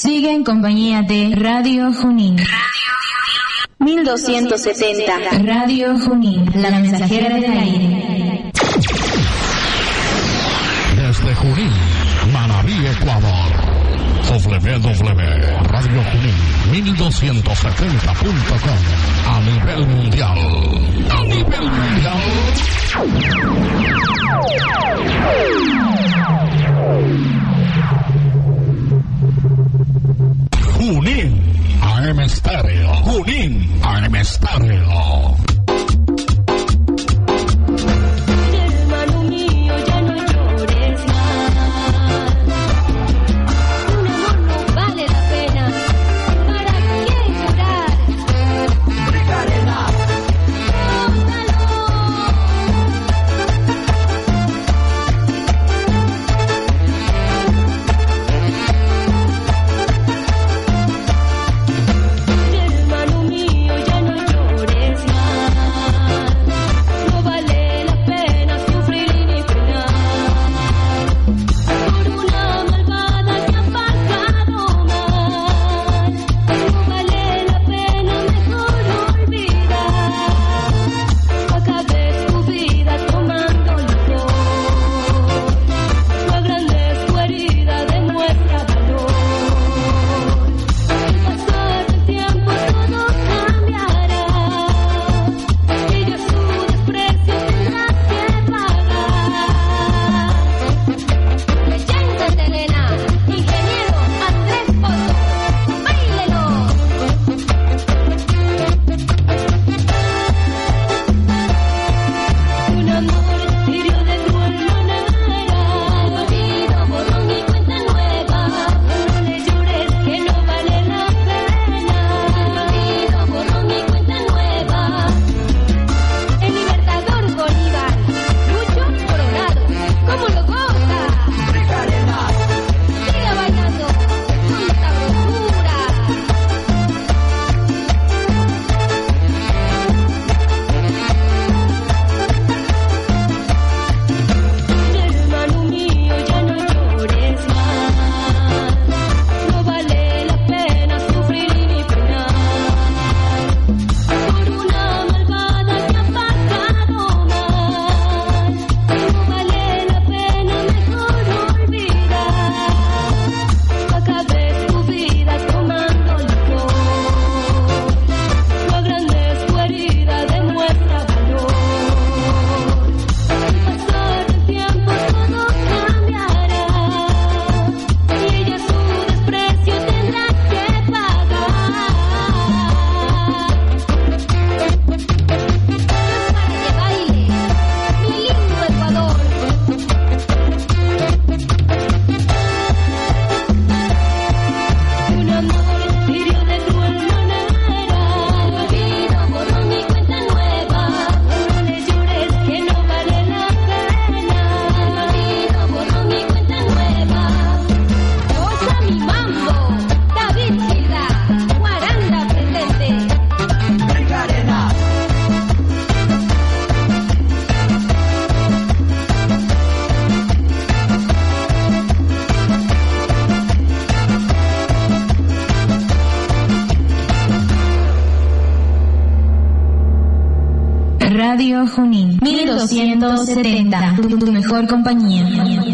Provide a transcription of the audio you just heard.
Sigue en compañía de Radio Junín. 1270. Radio Junín, la mensajera del aire. Desde Junín, Manabí, Ecuador. www.radiojunín1270.com. A nivel mundial. Junín AM Estéreo. Junín AM Estéreo. Hermano mío, ya no llores más. Un amor no vale la pena. ¿Para qué llorar? Ricarena. Hermano mío, ya no llores más. No vale la pena sufrir ni penar por una malvada que ha pasado mal. No vale la pena, mejor olvidar. Acabes tu vida tomando licor. No agrandes tu herida, demuestra valor. Al pasar el tiempo todo cambiará. Y yo su desprecio tendrás que pagar. Presente, Elena, ingeniero Andrés Pozo, báilelo. Un amor hirió de cruel manera, olvido, borrón y cuenta nueva. No le llores que no vale la pena. Olvido, borrón y cuenta nueva. El libertador Bolívar, Lucho Coronado, ¿cómo lo goza? Siga bailando con sabrosura. Hermano mío, ya no llores más. No vale la pena sufrir ni penar por una malvada que ha pasado mal. No vale la pena, mejor olvidar. Acabes tu vida tomando licor. No agrandes tu herida, demuestra valor. Al pasar el tiempo todo cambiará. Y ella su desprecio tendrá que pagar. Para que baile, mi lindo Ecuador. Un amor hirió de cruel manera, olvido, borrón y cuenta nueva. No le llores que no vale la pena. Olvido, borrón y cuenta nueva. Goza mi mambo, David Silva, Guaranda presente. Radio Junín 1270, tu mejor compañía.